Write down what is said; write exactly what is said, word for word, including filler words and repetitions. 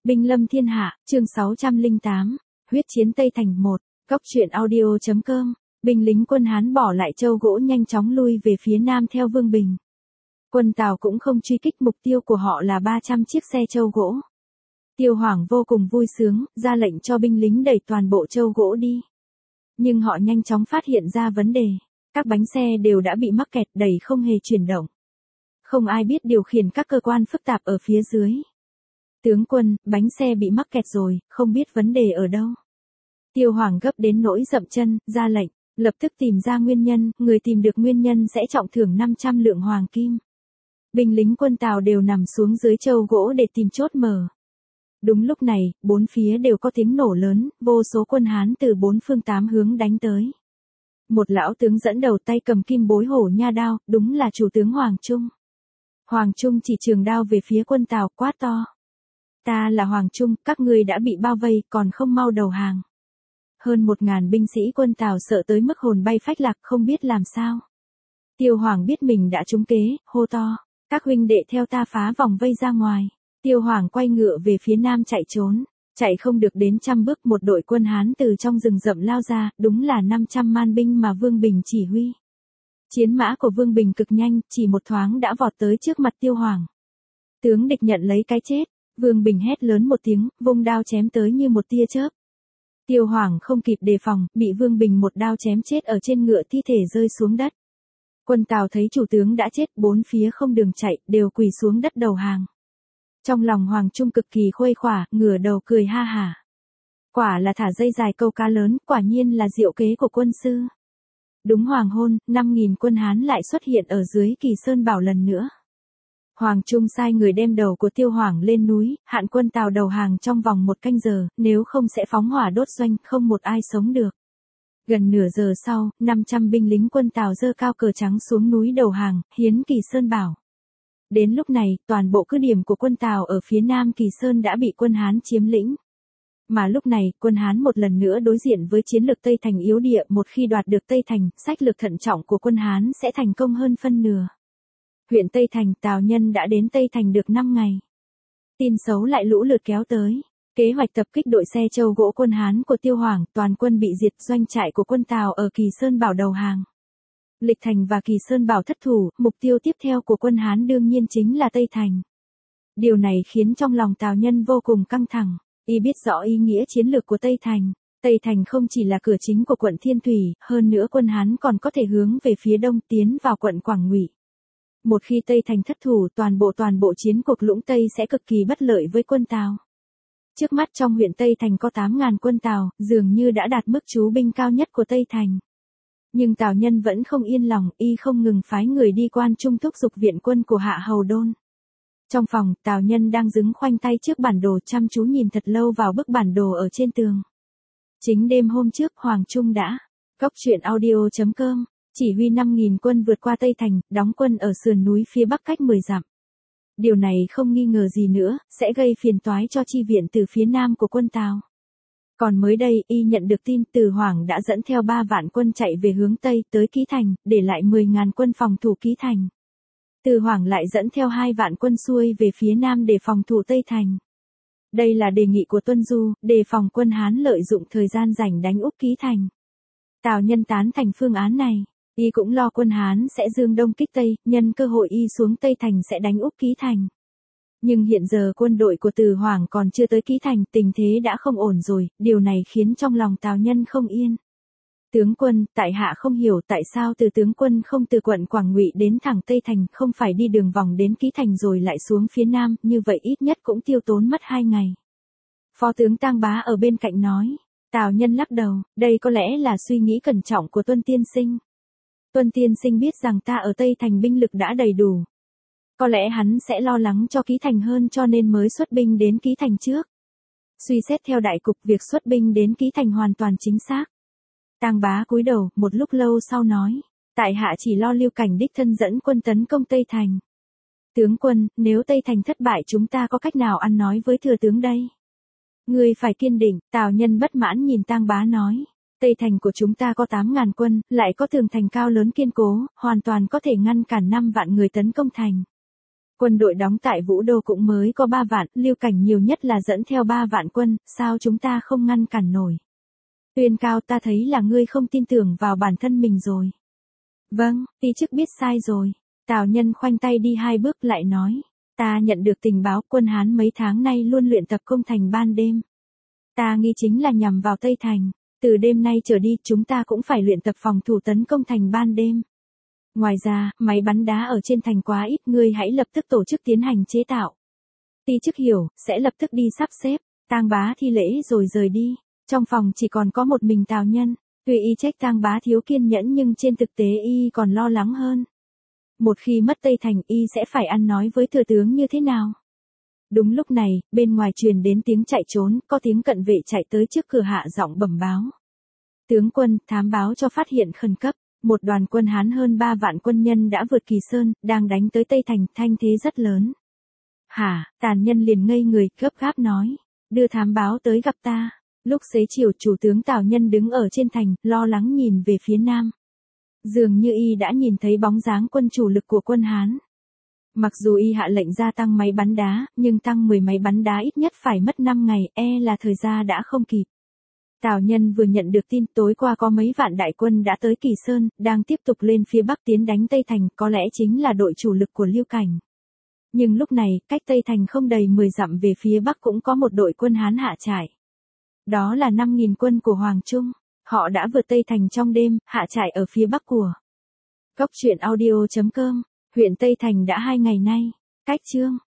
Binh lâm thiên hạ, chương sáu trăm lẻ tám, huyết chiến Tây Thành một, góc truyện audio chấm com, binh lính quân Hán bỏ lại châu gỗ nhanh chóng lui về phía nam theo Vương Bình. Quân Tào cũng không truy kích, mục tiêu của họ là ba trăm chiếc xe châu gỗ. Tiêu Hoảng vô cùng vui sướng, ra lệnh cho binh lính đẩy toàn bộ châu gỗ đi. Nhưng họ nhanh chóng phát hiện ra vấn đề, các bánh xe đều đã bị mắc kẹt, đẩy không hề chuyển động. Không ai biết điều khiển các cơ quan phức tạp ở phía dưới. Tướng quân, bánh xe bị mắc kẹt rồi, không biết vấn đề ở đâu. Tiêu Hoảng gấp đến nỗi dậm chân, ra lệnh, lập tức tìm ra nguyên nhân, người tìm được nguyên nhân sẽ trọng thưởng năm trăm lượng hoàng kim. Binh lính quân Tào đều nằm xuống dưới châu gỗ để tìm chốt mở. Đúng lúc này, bốn phía đều có tiếng nổ lớn, vô số quân Hán từ bốn phương tám hướng đánh tới. Một lão tướng dẫn đầu tay cầm kim bối hổ nha đao, đúng là chủ tướng Hoàng Trung. Hoàng Trung chỉ trường đao về phía quân Tào, quát to. Ta là Hoàng Trung, các ngươi đã bị bao vây, còn không mau đầu hàng. Hơn một ngàn binh sĩ quân Tào sợ tới mức hồn bay phách lạc, không biết làm sao. Tiêu Hoảng biết mình đã trúng kế, hô to. Các huynh đệ theo ta phá vòng vây ra ngoài. Tiêu Hoảng quay ngựa về phía nam chạy trốn. Chạy không được đến trăm bước, một đội quân Hán từ trong rừng rậm lao ra, đúng là năm trăm man binh mà Vương Bình chỉ huy. Chiến mã của Vương Bình cực nhanh, chỉ một thoáng đã vọt tới trước mặt Tiêu Hoảng. Tướng địch nhận lấy cái chết, Vương Bình hét lớn một tiếng, vung đao chém tới như một tia chớp. Tiêu Hoảng không kịp đề phòng, bị Vương Bình một đao chém chết ở trên ngựa, thi thể rơi xuống đất. Quân Tào thấy chủ tướng đã chết, bốn phía không đường chạy, đều quỳ xuống đất đầu hàng. Trong lòng Hoàng Trung cực kỳ khuây khỏa, ngửa đầu cười ha hả. Quả là thả dây dài câu cá lớn, quả nhiên là diệu kế của quân sư. Đúng hoàng hôn, năm nghìn quân Hán lại xuất hiện ở dưới Kỳ Sơn Bảo lần nữa. Hoàng Trung sai người đem đầu của Tiêu Hoảng lên núi, hạn quân Tào đầu hàng trong vòng một canh giờ, nếu không sẽ phóng hỏa đốt doanh, không một ai sống được. Gần nửa giờ sau, năm trăm binh lính quân Tào giơ cao cờ trắng xuống núi đầu hàng, hiến Kỳ Sơn Bảo. Đến lúc này, toàn bộ cứ điểm của quân Tào ở phía nam Kỳ Sơn đã bị quân Hán chiếm lĩnh. Mà lúc này, quân Hán một lần nữa đối diện với chiến lược Tây Thành yếu địa, một khi đoạt được Tây Thành, sách lược thận trọng của quân Hán sẽ thành công hơn phân nửa. Huyện Tây Thành, Tào Nhân đã đến Tây Thành được năm ngày. Tin xấu lại lũ lượt kéo tới. Kế hoạch tập kích đội xe châu gỗ quân Hán của Tiêu Hoảng, toàn quân bị diệt, doanh trại của quân Tào ở Kỳ Sơn Bảo đầu hàng. Lịch Thành và Kỳ Sơn Bảo thất thủ, mục tiêu tiếp theo của quân Hán đương nhiên chính là Tây Thành. Điều này khiến trong lòng Tào Nhân vô cùng căng thẳng, y biết rõ ý nghĩa chiến lược của Tây Thành. Tây Thành không chỉ là cửa chính của quận Thiên Thủy, hơn nữa quân Hán còn có thể hướng về phía đông tiến vào quận Quảng Ngụy. Một khi Tây Thành thất thủ, toàn bộ toàn bộ chiến cuộc Lũng Tây sẽ cực kỳ bất lợi với quân Tào. Trước mắt trong huyện Tây Thành có tám ngàn quân Tào, dường như đã đạt mức trú binh cao nhất của Tây Thành. Nhưng Tào Nhân vẫn không yên lòng, y không ngừng phái người đi quan trung thúc giục viện quân của Hạ Hầu Đôn. Trong phòng, Tào Nhân đang đứng khoanh tay trước bản đồ, chăm chú nhìn thật lâu vào bức bản đồ ở trên tường. Chính đêm hôm trước, Hoàng Trung đã, góc truyện audio chấm com, chỉ huy năm nghìn quân vượt qua Tây Thành, đóng quân ở sườn núi phía bắc cách mười dặm. Điều này không nghi ngờ gì nữa, sẽ gây phiền toái cho chi viện từ phía nam của quân Tào. Còn mới đây, y nhận được tin Từ Hoảng đã dẫn theo ba vạn quân chạy về hướng Tây tới Ký Thành, để lại mười ngàn quân phòng thủ Ký Thành. Từ Hoảng lại dẫn theo hai vạn quân xuôi về phía nam để phòng thủ Tây Thành. Đây là đề nghị của Tuân Du, đề phòng quân Hán lợi dụng thời gian rảnh đánh úp Ký Thành. Tào Nhân tán thành phương án này, y cũng lo quân Hán sẽ dương đông kích Tây, nhân cơ hội y xuống Tây Thành sẽ đánh úp Ký Thành. Nhưng hiện giờ quân đội của Từ Hoảng còn chưa tới Ký Thành, tình thế đã không ổn rồi, điều này khiến trong lòng Tào Nhân không yên. Tướng quân, tại hạ không hiểu tại sao từ tướng quân không từ quận Quảng Ngụy đến thẳng Tây Thành, không phải đi đường vòng đến Ký Thành rồi lại xuống phía nam, như vậy ít nhất cũng tiêu tốn mất hai ngày. Phó tướng Tang Bá ở bên cạnh nói. Tào Nhân lắc đầu, đây có lẽ là suy nghĩ cẩn trọng của Tuân tiên sinh. Tuân tiên sinh biết rằng ta ở Tây Thành binh lực đã đầy đủ. Có lẽ hắn sẽ lo lắng cho Ký Thành hơn cho nên mới xuất binh đến Ký Thành trước. Suy xét theo đại cục, việc xuất binh đến Ký Thành hoàn toàn chính xác. Tang Bá cúi đầu, một lúc lâu sau nói, tại hạ chỉ lo Lưu Cảnh đích thân dẫn quân tấn công Tây Thành. Tướng quân, nếu Tây Thành thất bại chúng ta có cách nào ăn nói với thừa tướng đây? Ngươi phải kiên định, Tào Nhân bất mãn nhìn Tang Bá nói. Tây Thành của chúng ta có tám ngàn quân, lại có tường thành cao lớn kiên cố, hoàn toàn có thể ngăn cản năm vạn người tấn công thành. Quân đội đóng tại Vũ Đô cũng mới có ba vạn, Lưu Cảnh nhiều nhất là dẫn theo ba vạn quân, sao chúng ta không ngăn cản nổi? Tuyên Cao, ta thấy là ngươi không tin tưởng vào bản thân mình rồi. Vâng, ti chức biết sai rồi. Tào Nhân khoanh tay đi hai bước lại nói. Ta nhận được tình báo quân Hán mấy tháng nay luôn luyện tập công thành ban đêm. Ta nghi chính là nhằm vào Tây Thành. Từ đêm nay trở đi chúng ta cũng phải luyện tập phòng thủ tấn công thành ban đêm. Ngoài ra, máy bắn đá ở trên thành quá ít, ngươi hãy lập tức tổ chức tiến hành chế tạo. Ti chức hiểu, sẽ lập tức đi sắp xếp, Tang Bá thi lễ rồi rời đi. Trong phòng chỉ còn có một mình Tào Nhân, tuy y trách Tang Bá thiếu kiên nhẫn nhưng trên thực tế y còn lo lắng hơn. Một khi mất Tây Thành y sẽ phải ăn nói với thừa tướng như thế nào? Đúng lúc này, bên ngoài truyền đến tiếng chạy trốn, có tiếng cận vệ chạy tới trước cửa hạ giọng bẩm báo. Tướng quân, thám báo cho phát hiện khẩn cấp, một đoàn quân Hán hơn ba vạn quân nhân đã vượt Kỳ Sơn, đang đánh tới Tây Thành, thanh thế rất lớn. Hả, Tàn Nhân liền ngây người, gấp gáp nói, đưa thám báo tới gặp ta. Lúc xế chiều chủ tướng Tào Nhân đứng ở trên thành, lo lắng nhìn về phía nam. Dường như y đã nhìn thấy bóng dáng quân chủ lực của quân Hán. Mặc dù y hạ lệnh gia tăng máy bắn đá, nhưng tăng mười máy bắn đá ít nhất phải mất năm ngày, e là thời gian đã không kịp. Tào Nhân vừa nhận được tin tối qua có mấy vạn đại quân đã tới Kỳ Sơn, đang tiếp tục lên phía bắc tiến đánh Tây Thành, có lẽ chính là đội chủ lực của Lưu Cảnh. Nhưng lúc này, cách Tây Thành không đầy mười dặm về phía bắc cũng có một đội quân Hán hạ trại. Đó là năm nghìn quân của Hoàng Trung, họ đã vượt Tây Thành trong đêm, hạ trại ở phía bắc của. Cốc truyện audio chấm com, huyện Tây Thành đã hai ngày nay, cách chương.